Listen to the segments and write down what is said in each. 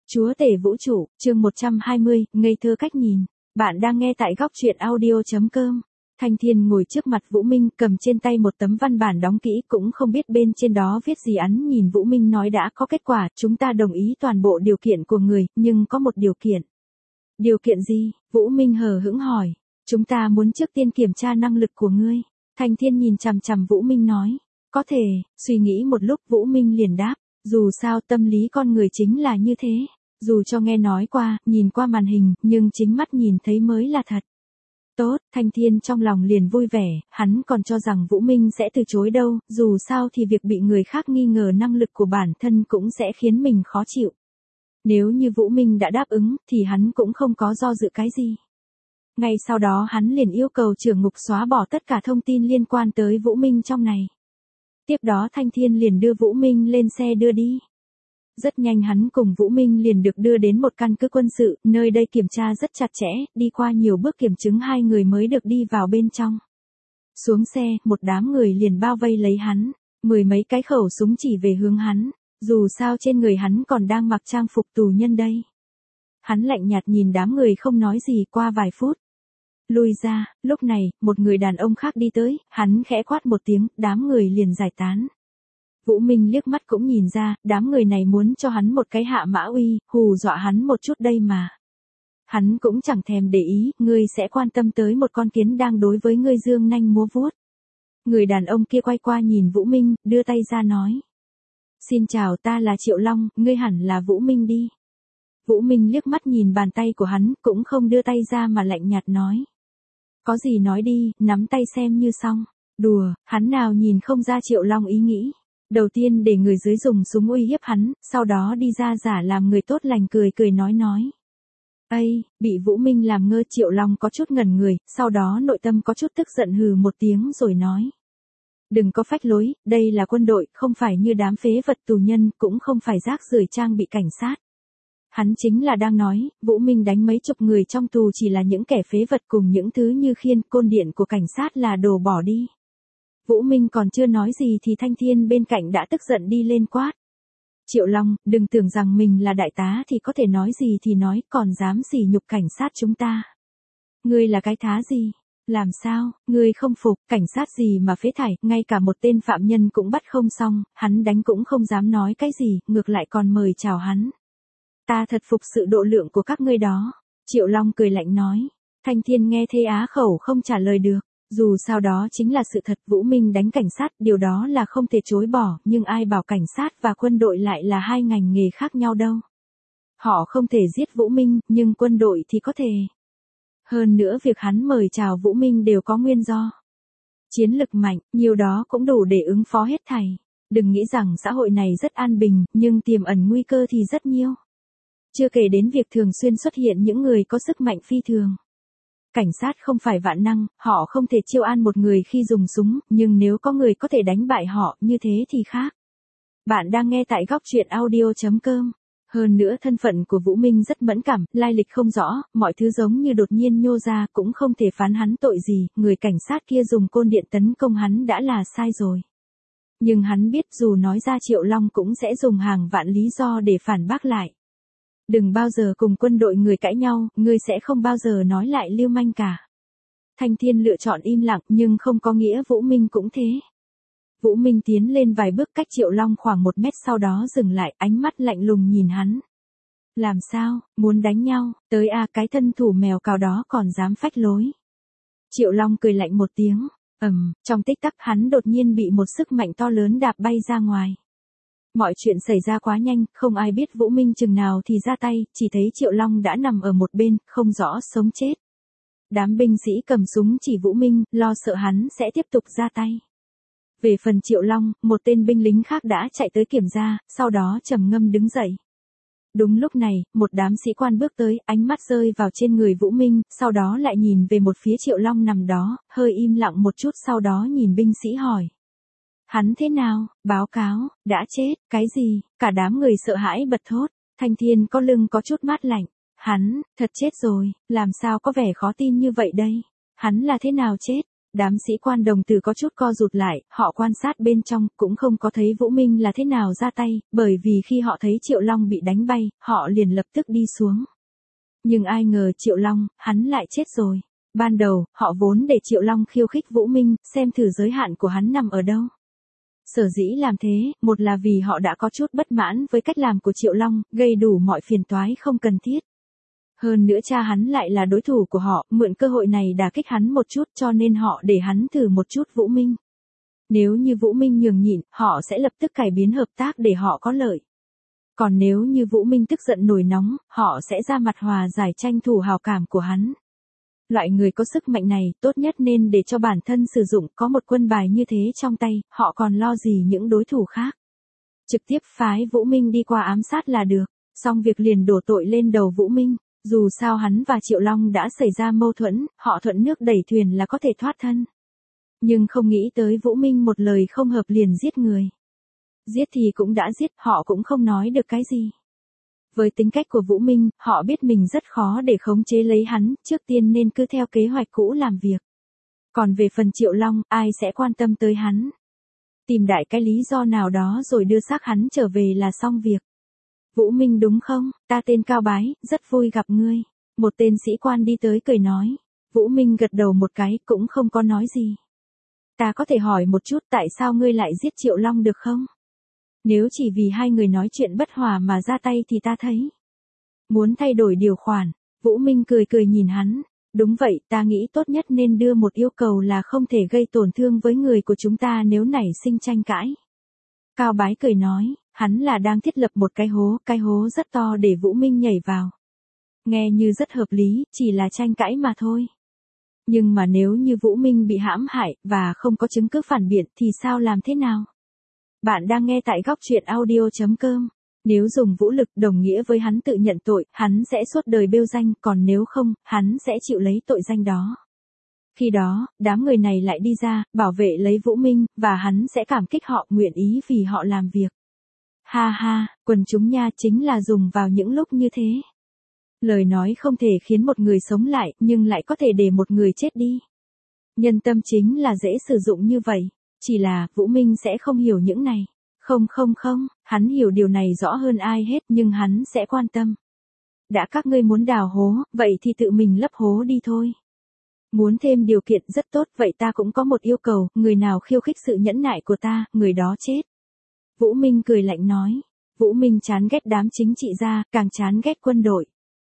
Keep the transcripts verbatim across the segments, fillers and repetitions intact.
Chúa tể vũ trụ, chương một trăm hai mươi, ngây thơ cách nhìn. Bạn đang nghe tại góc truyện audio.com. Thanh Thiên ngồi trước mặt Vũ Minh, cầm trên tay một tấm văn bản đóng kỹ, cũng không biết bên trên đó viết gì. Hắn nhìn Vũ Minh nói đã có kết quả, chúng ta đồng ý toàn bộ điều kiện của người, nhưng có một điều kiện. Điều kiện gì? Vũ Minh hờ hững hỏi. Chúng ta muốn trước tiên kiểm tra năng lực của ngươi. Thanh Thiên nhìn chằm chằm Vũ Minh nói. Có thể, suy nghĩ một lúc Vũ Minh liền đáp. Dù sao tâm lý con người chính là như thế. Dù cho nghe nói qua, nhìn qua màn hình, nhưng chính mắt nhìn thấy mới là thật. Tốt, Thanh Thiên trong lòng liền vui vẻ, hắn còn cho rằng Vũ Minh sẽ từ chối đâu, dù sao thì việc bị người khác nghi ngờ năng lực của bản thân cũng sẽ khiến mình khó chịu. Nếu như Vũ Minh đã đáp ứng, thì hắn cũng không có do dự cái gì. Ngay sau đó hắn liền yêu cầu trưởng ngục xóa bỏ tất cả thông tin liên quan tới Vũ Minh trong này. Tiếp đó Thanh Thiên liền đưa Vũ Minh lên xe đưa đi. Rất nhanh hắn cùng Vũ Minh liền được đưa đến một căn cứ quân sự, nơi đây kiểm tra rất chặt chẽ, đi qua nhiều bước kiểm chứng hai người mới được đi vào bên trong. Xuống xe, một đám người liền bao vây lấy hắn, mười mấy cái khẩu súng chỉ về hướng hắn, dù sao trên người hắn còn đang mặc trang phục tù nhân đây. Hắn lạnh nhạt nhìn đám người không nói gì. Qua vài phút, lui ra, lúc này, một người đàn ông khác đi tới, hắn khẽ quát một tiếng, đám người liền giải tán. Vũ Minh liếc mắt cũng nhìn ra, đám người này muốn cho hắn một cái hạ mã uy, hù dọa hắn một chút đây mà. Hắn cũng chẳng thèm để ý, ngươi sẽ quan tâm tới một con kiến đang đối với ngươi dương nanh múa vuốt. Người đàn ông kia quay qua nhìn Vũ Minh, đưa tay ra nói. Xin chào, ta là Triệu Long, ngươi hẳn là Vũ Minh đi. Vũ Minh liếc mắt nhìn bàn tay của hắn, cũng không đưa tay ra mà lạnh nhạt nói. Có gì nói đi, nắm tay xem như xong. Đùa, hắn nào nhìn không ra Triệu Long ý nghĩ. Đầu tiên để người dưới dùng súng uy hiếp hắn, sau đó đi ra giả làm người tốt lành cười cười nói nói. Ây, bị Vũ Minh làm ngơ. Triệu Long có chút ngẩn người, sau đó nội tâm có chút tức giận hừ một tiếng rồi nói. Đừng có phách lối, đây là quân đội, không phải như đám phế vật tù nhân, cũng không phải rác rưởi trang bị cảnh sát. Hắn chính là đang nói, Vũ Minh đánh mấy chục người trong tù chỉ là những kẻ phế vật cùng những thứ như khiên côn điện của cảnh sát là đồ bỏ đi. Vũ Minh còn chưa nói gì thì Thanh Thiên bên cạnh đã tức giận đi lên quát. Triệu Long, đừng tưởng rằng mình là đại tá thì có thể nói gì thì nói, còn dám sỉ nhục cảnh sát chúng ta. Ngươi là cái thá gì? Làm sao, ngươi không phục, cảnh sát gì mà phế thải, ngay cả một tên phạm nhân cũng bắt không xong, hắn đánh cũng không dám nói cái gì, ngược lại còn mời chào hắn. Ta thật phục sự độ lượng của các ngươi đó. Triệu Long cười lạnh nói. Thanh Thiên nghe thế á khẩu không trả lời được. Dù sao đó chính là sự thật. Vũ Minh đánh cảnh sát, điều đó là không thể chối bỏ, nhưng ai bảo cảnh sát và quân đội lại là hai ngành nghề khác nhau đâu. Họ không thể giết Vũ Minh, nhưng quân đội thì có thể. Hơn nữa việc hắn mời chào Vũ Minh đều có nguyên do. Chiến lực mạnh, nhiều đó cũng đủ để ứng phó hết thảy. Đừng nghĩ rằng xã hội này rất an bình, nhưng tiềm ẩn nguy cơ thì rất nhiều. Chưa kể đến việc thường xuyên xuất hiện những người có sức mạnh phi thường. Cảnh sát không phải vạn năng, họ không thể chiêu an một người khi dùng súng, nhưng nếu có người có thể đánh bại họ, như thế thì khác. Bạn đang nghe tại góc truyện audio.com. Hơn nữa thân phận của Vũ Minh rất mẫn cảm, lai lịch không rõ, mọi thứ giống như đột nhiên nhô ra cũng không thể phán hắn tội gì, người cảnh sát kia dùng côn điện tấn công hắn đã là sai rồi. Nhưng hắn biết dù nói ra Triệu Long cũng sẽ dùng hàng vạn lý do để phản bác lại. Đừng bao giờ cùng quân đội người cãi nhau, ngươi sẽ không bao giờ nói lại lưu manh cả. Thanh Thiên lựa chọn im lặng nhưng không có nghĩa Vũ Minh cũng thế. Vũ Minh tiến lên vài bước cách Triệu Long khoảng một mét sau đó dừng lại, ánh mắt lạnh lùng nhìn hắn. Làm sao, muốn đánh nhau, tới a cái thân thủ mèo cào đó còn dám phách lối. Triệu Long cười lạnh một tiếng, ầm, trong tích tắc hắn đột nhiên bị một sức mạnh to lớn đạp bay ra ngoài. Mọi chuyện xảy ra quá nhanh, không ai biết Vũ Minh chừng nào thì ra tay, chỉ thấy Triệu Long đã nằm ở một bên, không rõ sống chết. Đám binh sĩ cầm súng chỉ Vũ Minh, lo sợ hắn sẽ tiếp tục ra tay. Về phần Triệu Long, một tên binh lính khác đã chạy tới kiểm tra, sau đó trầm ngâm đứng dậy. Đúng lúc này, một đám sĩ quan bước tới, ánh mắt rơi vào trên người Vũ Minh, sau đó lại nhìn về một phía Triệu Long nằm đó, hơi im lặng một chút sau đó nhìn binh sĩ hỏi. Hắn thế nào? Báo cáo, đã chết, cái gì? Cả đám người sợ hãi bật thốt. Thanh Thiên có lưng có chút mát lạnh. Hắn, thật chết rồi, làm sao có vẻ khó tin như vậy đây? Hắn là thế nào chết? Đám sĩ quan đồng tử có chút co rụt lại, họ quan sát bên trong, cũng không có thấy Vũ Minh là thế nào ra tay, bởi vì khi họ thấy Triệu Long bị đánh bay, họ liền lập tức đi xuống. Nhưng ai ngờ Triệu Long, hắn lại chết rồi. Ban đầu, họ vốn để Triệu Long khiêu khích Vũ Minh, xem thử giới hạn của hắn nằm ở đâu. Sở dĩ làm thế, một là vì họ đã có chút bất mãn với cách làm của Triệu Long, gây đủ mọi phiền toái không cần thiết. Hơn nữa cha hắn lại là đối thủ của họ, mượn cơ hội này đả kích hắn một chút cho nên họ để hắn thử một chút Vũ Minh. Nếu như Vũ Minh nhường nhịn, họ sẽ lập tức cải biến hợp tác để họ có lợi. Còn nếu như Vũ Minh tức giận nổi nóng, họ sẽ ra mặt hòa giải tranh thủ hào cảm của hắn. Loại người có sức mạnh này, tốt nhất nên để cho bản thân sử dụng, có một quân bài như thế trong tay, họ còn lo gì những đối thủ khác. Trực tiếp phái Vũ Minh đi qua ám sát là được, xong việc liền đổ tội lên đầu Vũ Minh. Dù sao hắn và Triệu Long đã xảy ra mâu thuẫn, họ thuận nước đẩy thuyền là có thể thoát thân. Nhưng không nghĩ tới Vũ Minh một lời không hợp liền giết người. Giết thì cũng đã giết, họ cũng không nói được cái gì. Với tính cách của Vũ Minh, họ biết mình rất khó để khống chế lấy hắn, trước tiên nên cứ theo kế hoạch cũ làm việc. Còn về phần Triệu Long, ai sẽ quan tâm tới hắn? Tìm đại cái lý do nào đó rồi đưa xác hắn trở về là xong việc. Vũ Minh đúng không? Ta tên Cao Bái, rất vui gặp ngươi. Một tên sĩ quan đi tới cười nói. Vũ Minh gật đầu một cái, cũng không có nói gì. Ta có thể hỏi một chút tại sao ngươi lại giết Triệu Long được không? Nếu chỉ vì hai người nói chuyện bất hòa mà ra tay thì ta thấy. Muốn thay đổi điều khoản, Vũ Minh cười cười nhìn hắn. Đúng vậy, ta nghĩ tốt nhất nên đưa một yêu cầu là không thể gây tổn thương với người của chúng ta nếu nảy sinh tranh cãi. Cao Bái cười nói, hắn là đang thiết lập một cái hố, cái hố rất to để Vũ Minh nhảy vào. Nghe như rất hợp lý, chỉ là tranh cãi mà thôi. Nhưng mà nếu như Vũ Minh bị hãm hại, và không có chứng cứ phản biện thì sao làm thế nào? Bạn đang nghe tại góc truyện audio chấm com. Nếu dùng vũ lực đồng nghĩa với hắn tự nhận tội, hắn sẽ suốt đời bêu danh, còn nếu không, hắn sẽ chịu lấy tội danh đó. Khi đó, đám người này lại đi ra, bảo vệ lấy Vũ Minh, và hắn sẽ cảm kích họ, nguyện ý vì họ làm việc. Ha ha, quần chúng nha chính là dùng vào những lúc như thế. Lời nói không thể khiến một người sống lại, nhưng lại có thể để một người chết đi. Nhân tâm chính là dễ sử dụng như vậy, chỉ là Vũ Minh sẽ không hiểu những này. Không không không, hắn hiểu điều này rõ hơn ai hết nhưng hắn sẽ quan tâm. Đã các ngươi muốn đào hố, vậy thì tự mình lấp hố đi thôi. Muốn thêm điều kiện rất tốt, vậy ta cũng có một yêu cầu, người nào khiêu khích sự nhẫn nại của ta, người đó chết. Vũ Minh cười lạnh nói. Vũ Minh chán ghét đám chính trị gia, càng chán ghét quân đội.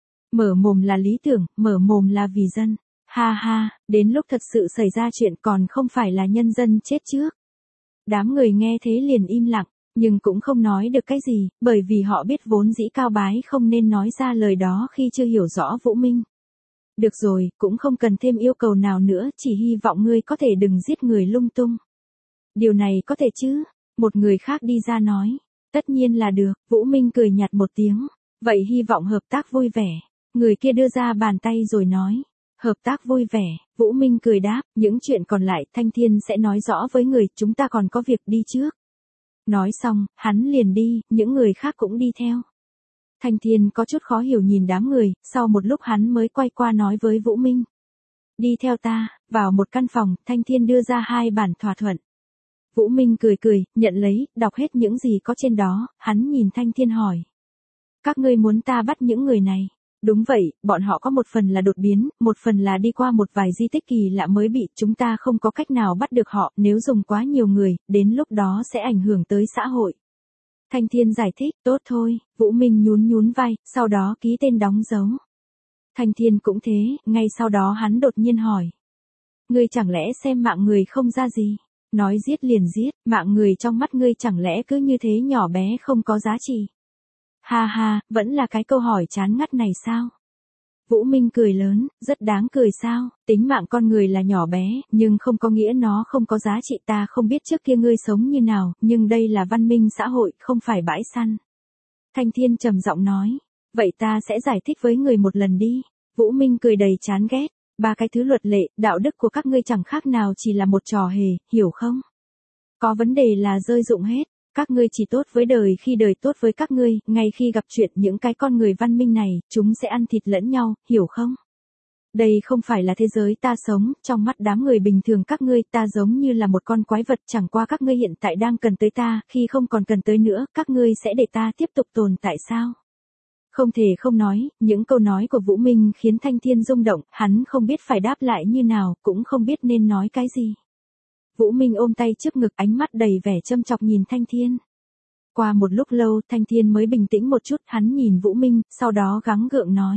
Mở mồm là lý tưởng, mở mồm là vì dân. Ha ha, đến lúc thật sự xảy ra chuyện còn không phải là nhân dân chết trước. Đám người nghe thế liền im lặng, nhưng cũng không nói được cái gì, bởi vì họ biết vốn dĩ Cao Bái không nên nói ra lời đó khi chưa hiểu rõ Vũ Minh. Được rồi, cũng không cần thêm yêu cầu nào nữa, chỉ hy vọng ngươi có thể đừng giết người lung tung. Điều này có thể chứ? Một người khác đi ra nói. Tất nhiên là được, Vũ Minh cười nhạt một tiếng. Vậy hy vọng hợp tác vui vẻ. Người kia đưa ra bàn tay rồi nói. Hợp tác vui vẻ, Vũ Minh cười đáp, những chuyện còn lại Thanh Thiên sẽ nói rõ với người, chúng ta còn có việc đi trước. Nói xong, hắn liền đi, những người khác cũng đi theo. Thanh Thiên có chút khó hiểu nhìn đám người, sau một lúc hắn mới quay qua nói với Vũ Minh. Đi theo ta, vào một căn phòng, Thanh Thiên đưa ra hai bản thỏa thuận. Vũ Minh cười cười, nhận lấy, đọc hết những gì có trên đó, hắn nhìn Thanh Thiên hỏi. Các ngươi muốn ta bắt những người này? Đúng vậy, bọn họ có một phần là đột biến, một phần là đi qua một vài di tích kỳ lạ mới bị, chúng ta không có cách nào bắt được họ, nếu dùng quá nhiều người, đến lúc đó sẽ ảnh hưởng tới xã hội. Thanh Thiên giải thích, tốt thôi, Vũ Minh nhún nhún vai, sau đó ký tên đóng dấu. Thanh Thiên cũng thế, ngay sau đó hắn đột nhiên hỏi. Ngươi chẳng lẽ xem mạng người không ra gì? Nói giết liền giết, mạng người trong mắt ngươi chẳng lẽ cứ như thế nhỏ bé không có giá trị? Ha ha, vẫn là cái câu hỏi chán ngắt này sao? Vũ Minh cười lớn, rất đáng cười sao? Tính mạng con người là nhỏ bé, nhưng không có nghĩa nó không có giá trị. Ta không biết trước kia ngươi sống như nào, nhưng đây là văn minh xã hội, không phải bãi săn. Thanh Thiên trầm giọng nói, vậy ta sẽ giải thích với người một lần đi. Vũ Minh cười đầy chán ghét, ba cái thứ luật lệ, đạo đức của các ngươi chẳng khác nào chỉ là một trò hề, hiểu không? Có vấn đề là rơi dụng hết. Các ngươi chỉ tốt với đời khi đời tốt với các ngươi, ngay khi gặp chuyện những cái con người văn minh này, chúng sẽ ăn thịt lẫn nhau, hiểu không? Đây không phải là thế giới ta sống, trong mắt đám người bình thường các ngươi ta giống như là một con quái vật, chẳng qua các ngươi hiện tại đang cần tới ta, khi không còn cần tới nữa, các ngươi sẽ để ta tiếp tục tồn tại sao? Không thể không nói, những câu nói của Vũ Minh khiến Thanh Thiên rung động, hắn không biết phải đáp lại như nào, cũng không biết nên nói cái gì. Vũ Minh ôm tay trước ngực, ánh mắt đầy vẻ châm chọc nhìn Thanh Thiên. Qua một lúc lâu, Thanh Thiên mới bình tĩnh một chút, hắn nhìn Vũ Minh, sau đó gắng gượng nói.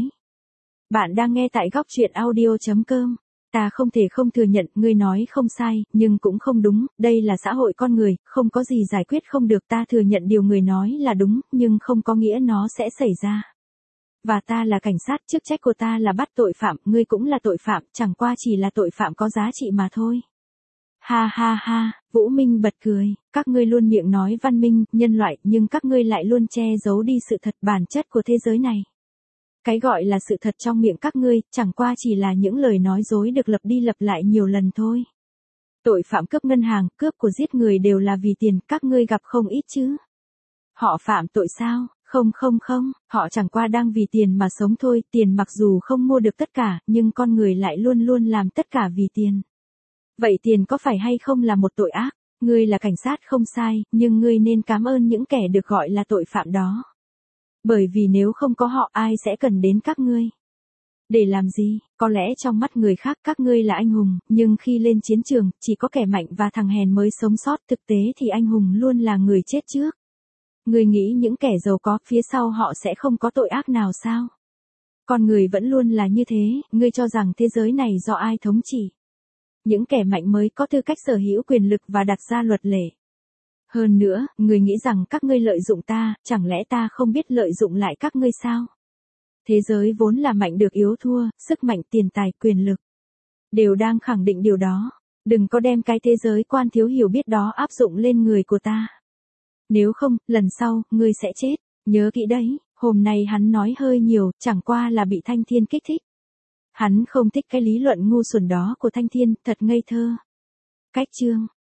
Bạn đang nghe tại góc truyện audio chấm com. Ta không thể không thừa nhận, ngươi nói không sai, nhưng cũng không đúng, đây là xã hội con người, không có gì giải quyết không được, ta thừa nhận điều người nói là đúng, nhưng không có nghĩa nó sẽ xảy ra. Và ta là cảnh sát, chức trách của ta là bắt tội phạm, ngươi cũng là tội phạm, chẳng qua chỉ là tội phạm có giá trị mà thôi. Ha ha ha, Vũ Minh bật cười, các ngươi luôn miệng nói văn minh, nhân loại, nhưng các ngươi lại luôn che giấu đi sự thật bản chất của thế giới này. Cái gọi là sự thật trong miệng các ngươi, chẳng qua chỉ là những lời nói dối được lặp đi lặp lại nhiều lần thôi. Tội phạm cướp ngân hàng, cướp của giết người đều là vì tiền, các ngươi gặp không ít chứ. Họ phạm tội sao? Không không không, họ chẳng qua đang vì tiền mà sống thôi, tiền mặc dù không mua được tất cả, nhưng con người lại luôn luôn làm tất cả vì tiền. Vậy tiền có phải hay không là một tội ác? Ngươi là cảnh sát không sai, nhưng ngươi nên cảm ơn những kẻ được gọi là tội phạm đó. Bởi vì nếu không có họ ai sẽ cần đến các ngươi. Để làm gì? Có lẽ trong mắt người khác các ngươi là anh hùng, nhưng khi lên chiến trường, chỉ có kẻ mạnh và thằng hèn mới sống sót, thực tế thì anh hùng luôn là người chết trước. Ngươi nghĩ những kẻ giàu có, phía sau họ sẽ không có tội ác nào sao? Con người vẫn luôn là như thế, ngươi cho rằng thế giới này do ai thống trị? Những kẻ mạnh mới có tư cách sở hữu quyền lực và đặt ra luật lệ. Hơn nữa, người nghĩ rằng các ngươi lợi dụng ta, chẳng lẽ ta không biết lợi dụng lại các ngươi sao? Thế giới vốn là mạnh được yếu thua, sức mạnh, tiền tài, quyền lực. Đều đang khẳng định điều đó. Đừng có đem cái thế giới quan thiếu hiểu biết đó áp dụng lên người của ta. Nếu không, lần sau, ngươi sẽ chết. Nhớ kỹ đấy, hôm nay hắn nói hơi nhiều, chẳng qua là bị Thanh Thiên kích thích. Hắn không thích cái lý luận ngu xuẩn đó của Thanh Thiên, thật ngây thơ. Cách chương